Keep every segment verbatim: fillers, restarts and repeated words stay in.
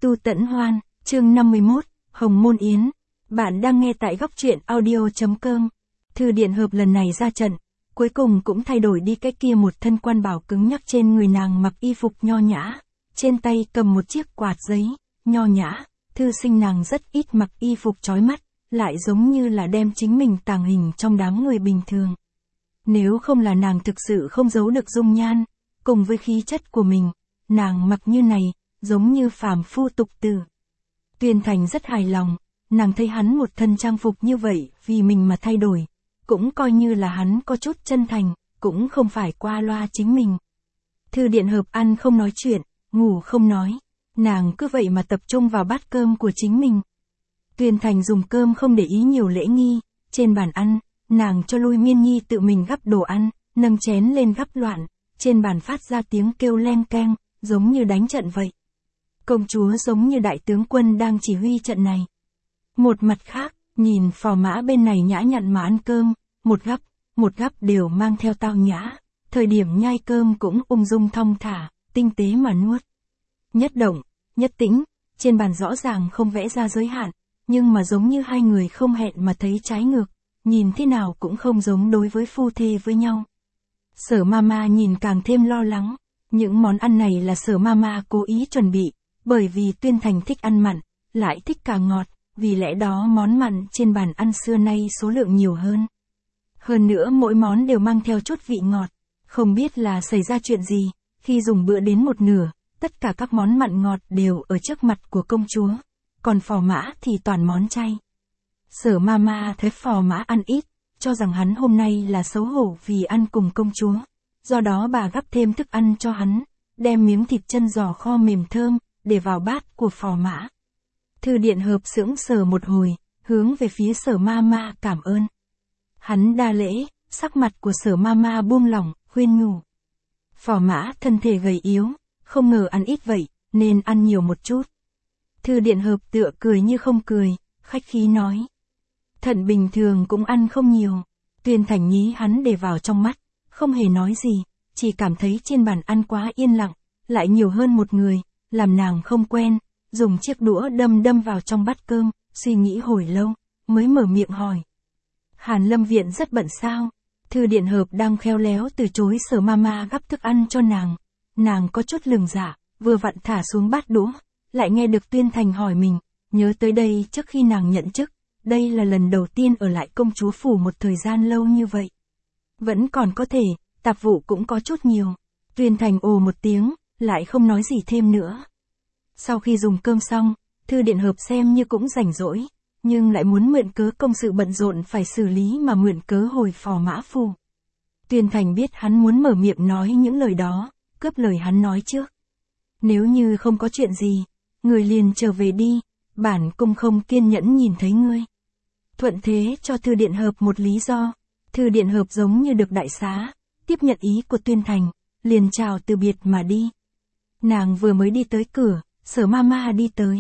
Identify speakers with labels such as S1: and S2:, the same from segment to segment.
S1: Tu Tẫn Hoan, chương năm mươi mốt, Hồng Môn Yến. Bạn đang nghe tại góc truyện audio.com. Thư điện hợp lần này ra trận, cuối cùng cũng thay đổi đi cái kia một thân quan bảo cứng nhắc trên người nàng mặc y phục nho nhã, trên tay cầm một chiếc quạt giấy, nho nhã, thư sinh nàng rất ít mặc y phục chói mắt, lại giống như là đem chính mình tàng hình trong đám người bình thường. Nếu không là nàng thực sự không giấu được dung nhan, cùng với khí chất của mình, nàng mặc như này, giống như phàm phu tục tử. Tuyên Thành rất hài lòng, nàng thấy hắn một thân trang phục như vậy vì mình mà thay đổi, cũng coi như là hắn có chút chân thành, cũng không phải qua loa chính mình. Thư điện hợp ăn không nói chuyện, ngủ không nói, nàng cứ vậy mà tập trung vào bát cơm của chính mình. Tuyên Thành dùng cơm không để ý nhiều lễ nghi, trên bàn ăn, nàng cho Lui Miên Nhi tự mình gắp đồ ăn, nâng chén lên gắp loạn, trên bàn phát ra tiếng kêu leng keng, giống như đánh trận vậy. Công chúa giống như đại tướng quân đang chỉ huy trận này. Một mặt khác, nhìn phò mã bên này nhã nhặn mà ăn cơm, một gắp, một gắp đều mang theo tao nhã, thời điểm nhai cơm cũng ung dung thong thả, tinh tế mà nuốt. Nhất động, nhất tĩnh, trên bàn rõ ràng không vẽ ra giới hạn, nhưng mà giống như hai người không hẹn mà thấy trái ngược, nhìn thế nào cũng không giống đối với phu thê với nhau. Sở Mama nhìn càng thêm lo lắng, những món ăn này là Sở Mama cố ý chuẩn bị, bởi vì Tuyên Thành thích ăn mặn, lại thích cả ngọt, vì lẽ đó món mặn trên bàn ăn xưa nay số lượng nhiều hơn. Hơn nữa mỗi món đều mang theo chút vị ngọt, không biết là xảy ra chuyện gì, khi dùng bữa đến một nửa, tất cả các món mặn ngọt đều ở trước mặt của công chúa, còn phò mã thì toàn món chay. Sở Mama thấy phò mã ăn ít, cho rằng hắn hôm nay là xấu hổ vì ăn cùng công chúa, do đó bà gắp thêm thức ăn cho hắn, đem miếng thịt chân giò kho mềm thơm, để vào bát của phò mã. Thư điện hợp sững sờ một hồi, hướng về phía Sở Mama cảm ơn. Hắn đa lễ, sắc mặt của Sở Mama buông lỏng, khuyên nhủ. Phò mã thân thể gầy yếu, không ngờ ăn ít vậy, nên ăn nhiều một chút. Thư điện hợp tựa cười như không cười, khách khí nói. Thận bình thường cũng ăn không nhiều. Tuyên Thành nhí hắn để vào trong mắt, không hề nói gì, chỉ cảm thấy trên bàn ăn quá yên lặng, lại nhiều hơn một người, làm nàng không quen, dùng chiếc đũa đâm đâm vào trong bát cơm, suy nghĩ hồi lâu, mới mở miệng hỏi. Hàn Lâm Viện rất bận sao? Thư điện hợp đang khéo léo từ chối Sở Mama gắp thức ăn cho nàng. Nàng có chút lừng dạ, vừa vặn thả xuống bát đũa, lại nghe được Tuyên Thành hỏi mình, nhớ tới đây trước khi nàng nhận chức, đây là lần đầu tiên ở lại công chúa phủ một thời gian lâu như vậy. Vẫn còn có thể, tạp vụ cũng có chút nhiều. Tuyên Thành ồ một tiếng, lại không nói gì thêm nữa. Sau khi dùng cơm xong, Thư điện hợp xem như cũng rảnh rỗi, nhưng lại muốn mượn cớ công sự bận rộn phải xử lý mà mượn cớ hồi phò mã phủ. Tuyên Thành biết hắn muốn mở miệng nói những lời đó, cướp lời hắn nói trước. Nếu như không có chuyện gì, người liền trở về đi, bản cung không kiên nhẫn nhìn thấy ngươi. Thuận thế cho Thư điện hợp một lý do, Thư điện hợp giống như được đại xá, tiếp nhận ý của Tuyên Thành, liền chào từ biệt mà đi. Nàng vừa mới đi tới cửa, Sở Mama đi tới.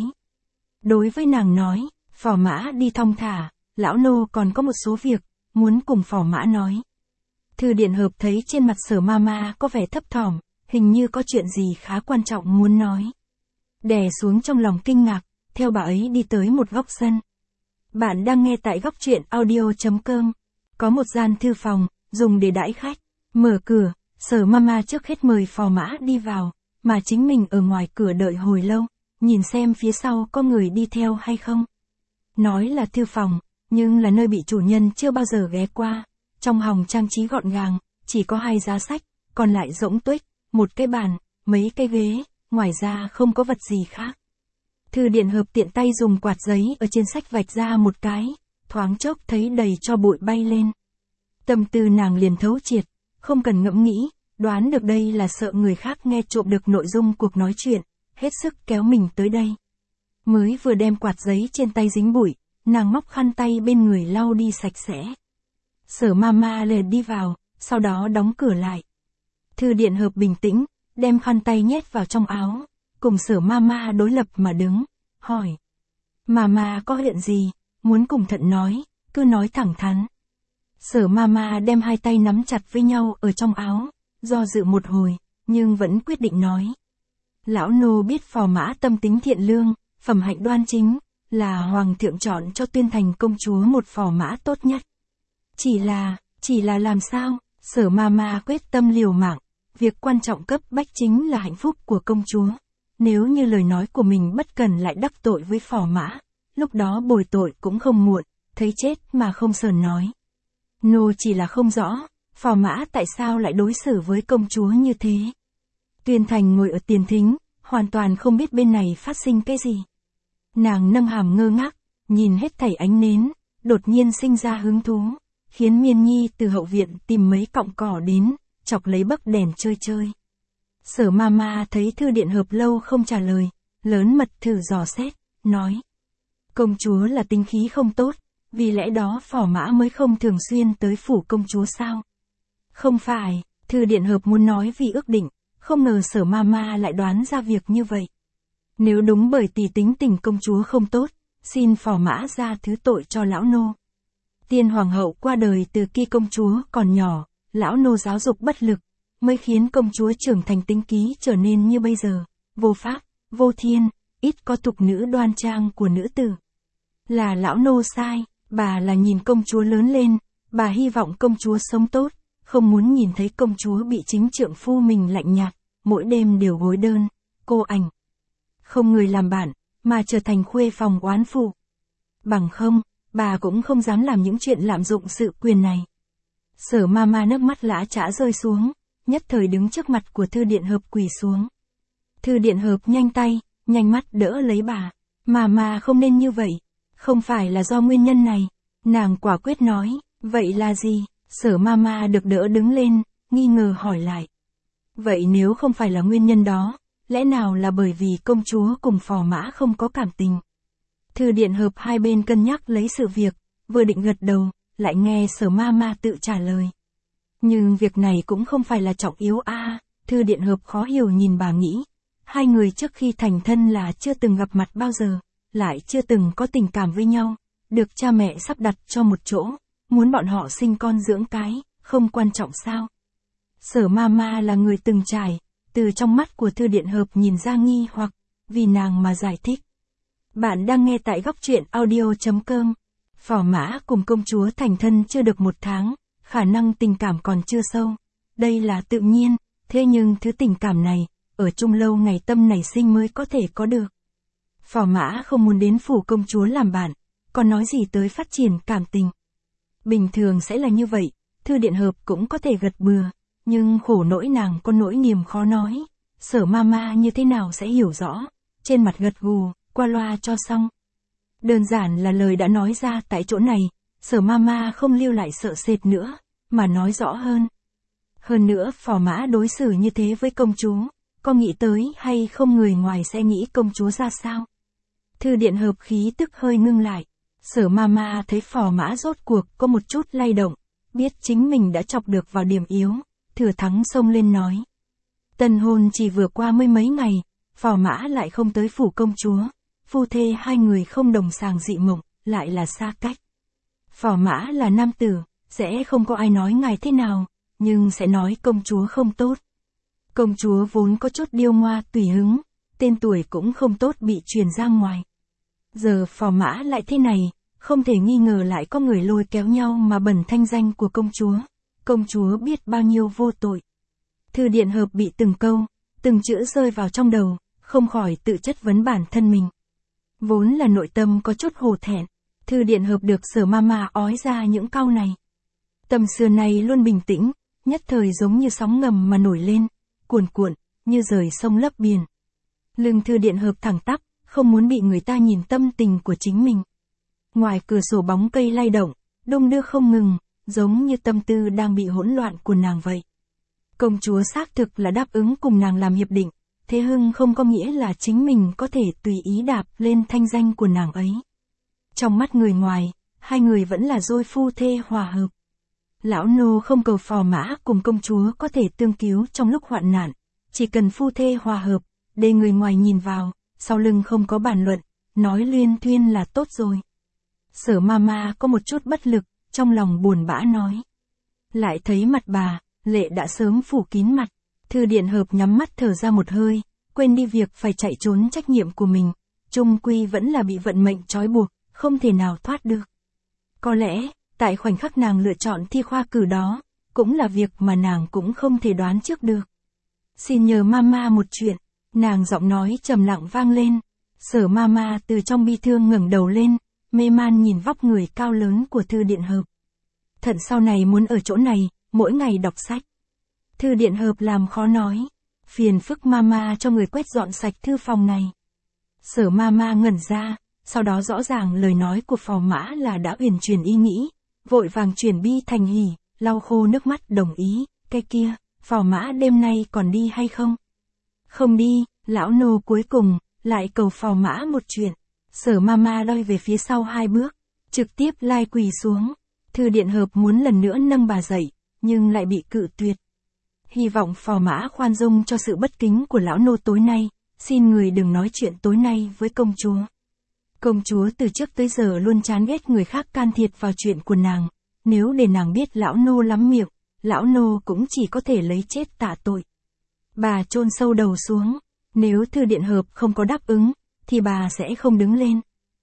S1: Đối với nàng nói, phò mã đi thong thả, lão nô còn có một số việc, muốn cùng phò mã nói. Thư điện hợp thấy trên mặt Sở Mama có vẻ thấp thỏm, hình như có chuyện gì khá quan trọng muốn nói. Đè xuống trong lòng kinh ngạc, theo bà ấy đi tới một góc sân. Bạn đang nghe tại góc truyện audio.com. Có một gian thư phòng, dùng để đãi khách. Mở cửa, Sở Mama trước hết mời phò mã đi vào, mà chính mình ở ngoài cửa đợi hồi lâu, nhìn xem phía sau có người đi theo hay không. Nói là thư phòng, nhưng là nơi bị chủ nhân chưa bao giờ ghé qua. Trong hòng trang trí gọn gàng, chỉ có hai giá sách, còn lại rỗng tuếch, một cái bàn, mấy cái ghế, ngoài ra không có vật gì khác. Thư điện hợp tiện tay dùng quạt giấy ở trên sách vạch ra một cái, thoáng chốc thấy đầy tro bụi bay lên. Tâm tư nàng liền thấu triệt, không cần ngẫm nghĩ, đoán được đây là sợ người khác nghe trộm được nội dung cuộc nói chuyện, hết sức kéo mình tới đây. Mới vừa đem quạt giấy trên tay dính bụi, nàng móc khăn tay bên người lau đi sạch sẽ. Sở Mama liền đi vào, sau đó đóng cửa lại. Thư điện hợp bình tĩnh, đem khăn tay nhét vào trong áo, cùng Sở Mama đối lập mà đứng, hỏi. Mama có chuyện gì, muốn cùng Thận nói, cứ nói thẳng thắn. Sở Mama đem hai tay nắm chặt với nhau ở trong áo, do dự một hồi, nhưng vẫn quyết định nói. Lão nô biết phò mã tâm tính thiện lương, phẩm hạnh đoan chính, là hoàng thượng chọn cho Tuyên Thành công chúa một phò mã tốt nhất. Chỉ là, chỉ là làm sao, Sở ma ma quyết tâm liều mạng, việc quan trọng cấp bách chính là hạnh phúc của công chúa. Nếu như lời nói của mình bất cần lại đắc tội với phò mã, lúc đó bồi tội cũng không muộn, thấy chết mà không sờn nói. Nô chỉ là không rõ, phò mã tại sao lại đối xử với công chúa như thế. Tuyên Thành ngồi ở tiền thính, hoàn toàn không biết bên này phát sinh cái gì. Nàng nâng hàm ngơ ngác, nhìn hết thảy ánh nến, đột nhiên sinh ra hứng thú, khiến Miên Nhi từ hậu viện tìm mấy cọng cỏ đến, chọc lấy bấc đèn chơi chơi. Sở ma ma thấy Thư Điện Hợp lâu không trả lời, lớn mật thử dò xét, nói. Công chúa là tính khí không tốt, vì lẽ đó phò mã mới không thường xuyên tới phủ công chúa sao? Không phải, Thư Điện Hợp muốn nói vì ước định, không ngờ Sở ma ma lại đoán ra việc như vậy. Nếu đúng bởi tỷ tính tình công chúa không tốt, xin phò mã ra thứ tội cho lão nô. Tiên hoàng hậu qua đời từ khi công chúa còn nhỏ, lão nô giáo dục bất lực, mới khiến công chúa trưởng thành tính khí trở nên như bây giờ, vô pháp, vô thiên, ít có tục nữ đoan trang của nữ tử. Là lão nô sai, bà là nhìn công chúa lớn lên, bà hy vọng công chúa sống tốt, không muốn nhìn thấy công chúa bị chính trượng phu mình lạnh nhạt, mỗi đêm đều gối đơn, cô ảnh. Không người làm bạn, mà trở thành khuê phòng oán phụ. Bằng không, bà cũng không dám làm những chuyện lạm dụng sự quyền này. Sở ma ma nước mắt lã chã rơi xuống, nhất thời đứng trước mặt của Thư Điện Hợp quỳ xuống. Thư Điện Hợp nhanh tay, nhanh mắt đỡ lấy bà. Mà mà không nên như vậy, không phải là do nguyên nhân này. Nàng quả quyết nói, vậy là gì? Sở ma ma được đỡ đứng lên, nghi ngờ hỏi lại. Vậy nếu không phải là nguyên nhân đó, lẽ nào là bởi vì công chúa cùng phò mã không có cảm tình? Thư Điện Hợp hai bên cân nhắc lấy sự việc, vừa định gật đầu, lại nghe Sở ma ma tự trả lời. Nhưng việc này cũng không phải là trọng yếu a. À, Thư Điện Hợp khó hiểu nhìn bà nghĩ. Hai người trước khi thành thân là chưa từng gặp mặt bao giờ, lại chưa từng có tình cảm với nhau, được cha mẹ sắp đặt cho một chỗ, muốn bọn họ sinh con dưỡng cái, không quan trọng sao? Sở ma ma là người từng trải, từ trong mắt của Thư Điện Hợp nhìn ra nghi hoặc, vì nàng mà giải thích. Bạn đang nghe tại góc truyện audio chấm com. Phò mã cùng công chúa thành thân chưa được một tháng, khả năng tình cảm còn chưa sâu. Đây là tự nhiên, thế nhưng thứ tình cảm này, ở chung lâu ngày tâm nảy sinh mới có thể có được. Phò mã không muốn đến phủ công chúa làm bạn, còn nói gì tới phát triển cảm tình. Bình thường sẽ là như vậy, Thư Điện Hợp cũng có thể gật bừa, nhưng khổ nỗi nàng có nỗi niềm khó nói. Sở ma ma như thế nào sẽ hiểu rõ, trên mặt gật gù, qua loa cho xong. Đơn giản là lời đã nói ra tại chỗ này, Sở ma ma không lưu lại sợ sệt nữa, mà nói rõ hơn. Hơn nữa phò mã đối xử như thế với công chúa, có nghĩ tới hay không người ngoài sẽ nghĩ công chúa ra sao? Thư Điện Hợp khí tức hơi ngưng lại, Sở ma ma thấy phò mã rốt cuộc có một chút lay động, biết chính mình đã chọc được vào điểm yếu, thừa thắng xông lên nói. Tân hôn chỉ vừa qua mấy mấy ngày, phò mã lại không tới phủ công chúa, phu thê hai người không đồng sàng dị mộng, lại là xa cách. Phò mã là nam tử, sẽ không có ai nói ngài thế nào, nhưng sẽ nói công chúa không tốt. Công chúa vốn có chút điêu ngoa tùy hứng, tên tuổi cũng không tốt bị truyền ra ngoài. Giờ phò mã lại thế này, không thể nghi ngờ lại có người lôi kéo nhau mà bẩn thanh danh của công chúa. Công chúa biết bao nhiêu vô tội. Thư Điện Hợp bị từng câu, từng chữ rơi vào trong đầu, không khỏi tự chất vấn bản thân mình. Vốn là nội tâm có chút hổ thẹn, Thư Điện Hợp được Sở ma ma ói ra những câu này. Tâm xưa này luôn bình tĩnh, nhất thời giống như sóng ngầm mà nổi lên, cuồn cuộn, như rời sông lấp biển. Lưng Thư Điện Hợp thẳng tắp, không muốn bị người ta nhìn tâm tình của chính mình. Ngoài cửa sổ bóng cây lay động, đung đưa không ngừng, giống như tâm tư đang bị hỗn loạn của nàng vậy. Công chúa xác thực là đáp ứng cùng nàng làm hiệp định, thế hưng không có nghĩa là chính mình có thể tùy ý đạp lên thanh danh của nàng ấy. Trong mắt người ngoài, hai người vẫn là đôi phu thê hòa hợp. Lão nô không cầu phò mã cùng công chúa có thể tương cứu trong lúc hoạn nạn, chỉ cần phu thê hòa hợp, để người ngoài nhìn vào, sau lưng không có bàn luận, nói luyên thuyên là tốt rồi. Sở ma ma có một chút bất lực, trong lòng buồn bã nói. Lại thấy mặt bà, lệ đã sớm phủ kín mặt, Thư Điện Hợp nhắm mắt thở ra một hơi, quên đi việc phải chạy trốn trách nhiệm của mình, chung quy vẫn là bị vận mệnh trói buộc, không thể nào thoát được. Có lẽ, tại khoảnh khắc nàng lựa chọn thi khoa cử đó, cũng là việc mà nàng cũng không thể đoán trước được. Xin nhờ mama một chuyện, nàng giọng nói trầm lặng vang lên. Sở mama từ trong bi thương ngẩng đầu lên, mê man nhìn vóc người cao lớn của Thư Điện Hợp. Thận sau này muốn ở chỗ này, mỗi ngày đọc sách. Thư Điện Hợp làm khó nói. Phiền phức mama cho người quét dọn sạch thư phòng này. Sở mama ngẩn ra, sau đó rõ ràng lời nói của phò mã là đã huyền chuyển ý nghĩ, vội vàng chuyển bi thành hỉ, lau khô nước mắt đồng ý. Cái kia, phò mã đêm nay còn đi hay không? Không đi, lão nô cuối cùng, lại cầu phò mã một chuyện. Sở mama đoi về phía sau hai bước, trực tiếp lai quỳ xuống. Thư Điện Hợp muốn lần nữa nâng bà dậy, nhưng lại bị cự tuyệt. Hy vọng phò mã khoan dung cho sự bất kính của lão nô tối nay, xin người đừng nói chuyện tối nay với công chúa. Công chúa từ trước tới giờ luôn chán ghét người khác can thiệp vào chuyện của nàng, nếu để nàng biết lão nô lắm miệng, lão nô cũng chỉ có thể lấy chết tạ tội. Bà chôn sâu đầu xuống, nếu Thư Điện Hợp không có đáp ứng, thì bà sẽ không đứng lên.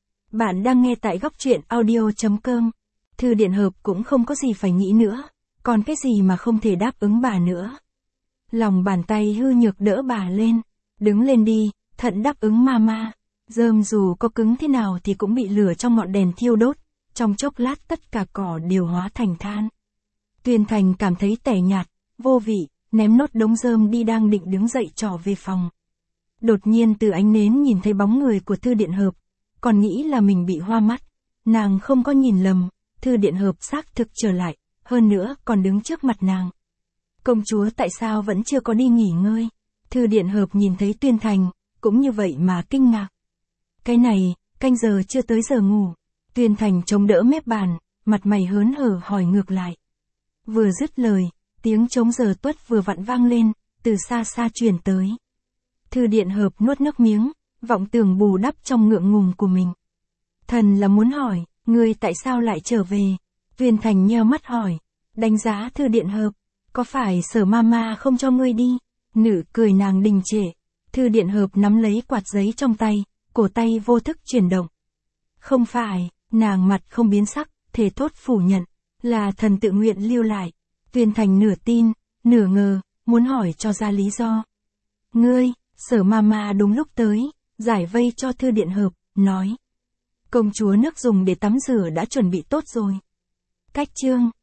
S1: Bạn đang nghe tại góc truyện audio chấm com. Thư Điện Hợp cũng không có gì phải nghĩ nữa, còn cái gì mà không thể đáp ứng bà nữa. Lòng bàn tay hư nhược đỡ bà lên, đứng lên đi, thận đáp ứng mama. Rơm dù có cứng thế nào thì cũng bị lửa trong ngọn đèn thiêu đốt, trong chốc lát tất cả cỏ đều hóa thành than. Tuyên Thành cảm thấy tẻ nhạt, vô vị, ném nốt đống rơm đi đang định đứng dậy trỏ về phòng. Đột nhiên từ ánh nến nhìn thấy bóng người của Thư Điện Hợp, còn nghĩ là mình bị hoa mắt. Nàng không có nhìn lầm, Thư Điện Hợp xác thực trở lại, hơn nữa còn đứng trước mặt nàng. Công chúa tại sao vẫn chưa có đi nghỉ ngơi? Thư Điện Hợp nhìn thấy Tuyên Thành, cũng như vậy mà kinh ngạc. Cái này, canh giờ chưa tới giờ ngủ. Tuyên Thành chống đỡ mép bàn, mặt mày hớn hở hỏi ngược lại. Vừa dứt lời, tiếng trống giờ tuất vừa vặn vang lên, từ xa xa truyền tới. Thư Điện Hợp nuốt nước miếng, vọng tưởng bù đắp trong ngượng ngùng của mình. Thần là muốn hỏi, ngươi tại sao lại trở về? Tuyên Thành nheo mắt hỏi, đánh giá Thư Điện Hợp, có phải Sở mama không cho ngươi đi? Nụ cười nàng đình trệ. Thư Điện Hợp nắm lấy quạt giấy trong tay, cổ tay vô thức chuyển động. Không phải, nàng mặt không biến sắc, thề thốt phủ nhận, là thần tự nguyện lưu lại. Tuyên Thành nửa tin, nửa ngờ, muốn hỏi cho ra lý do. Ngươi, Sở mama đúng lúc tới, giải vây cho Thư Điện Hợp, nói. Công chúa nước dùng để tắm rửa đã chuẩn bị tốt rồi. Cách chương.